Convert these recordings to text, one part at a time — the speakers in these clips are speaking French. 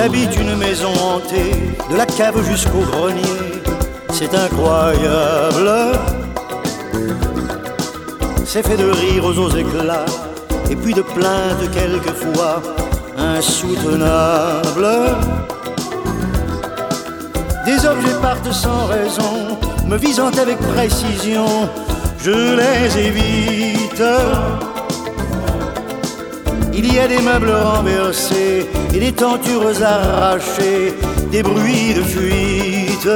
J'habite une maison hantée, de la cave jusqu'au grenier. C'est incroyable. C'est fait de rires aux éclats, et puis de plaintes quelquefois insoutenables. Des objets partent sans raison, me visant avec précision, je les évite. Il y a des meubles renversés et des tentures arrachées, des bruits de fuite.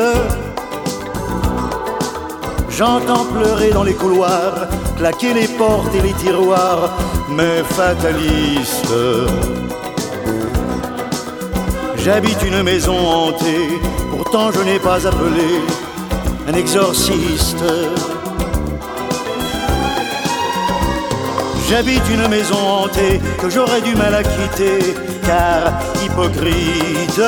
J'entends pleurer dans les couloirs, claquer les portes et les tiroirs, mais fataliste. J'habite une maison hantée, pourtant je n'ai pas appelé un exorciste. J'habite une maison hantée que j'aurais du mal à quitter, car hypocrite.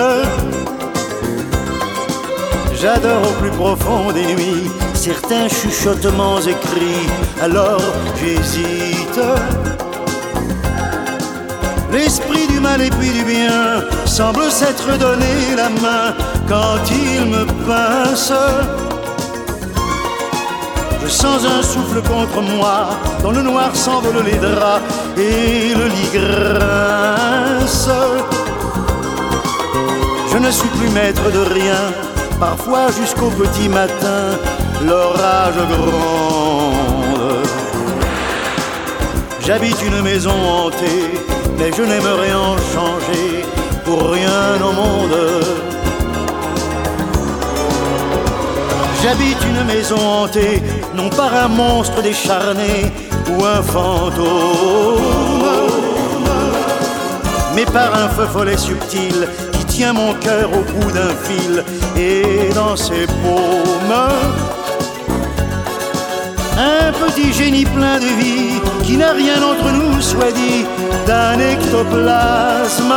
J'adore au plus profond des nuits certains chuchotements écrits, alors j'hésite. L'esprit du mal et puis du bien semble s'être donné la main quand il me pince. Je sens un souffle contre moi, dans le noir s'envolent les draps et le lit grince. Je ne suis plus maître de rien, parfois jusqu'au petit matin, l'orage gronde. J'habite une maison hantée, mais je n'aimerais en changer pour rien au monde. J'habite une maison hantée, non par un monstre décharné ou un fantôme, mais par un feu follet subtil qui tient mon cœur au bout d'un fil et dans ses paumes. Un petit génie plein de vie qui n'a rien entre nous, soit dit, d'un ectoplasme,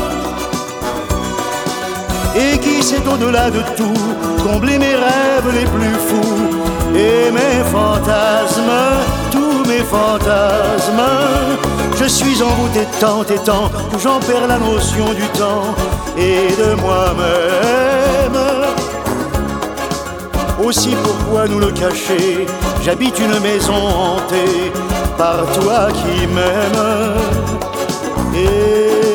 et qui sait au-delà de tout combler mes rêves les plus fous et mes fantasmes, tous mes fantasmes. Je suis envoûté tant et tant que j'en perds la notion du temps et de moi-même. Aussi pourquoi nous le cacher, j'habite une maison hantée par toi qui m'aimes.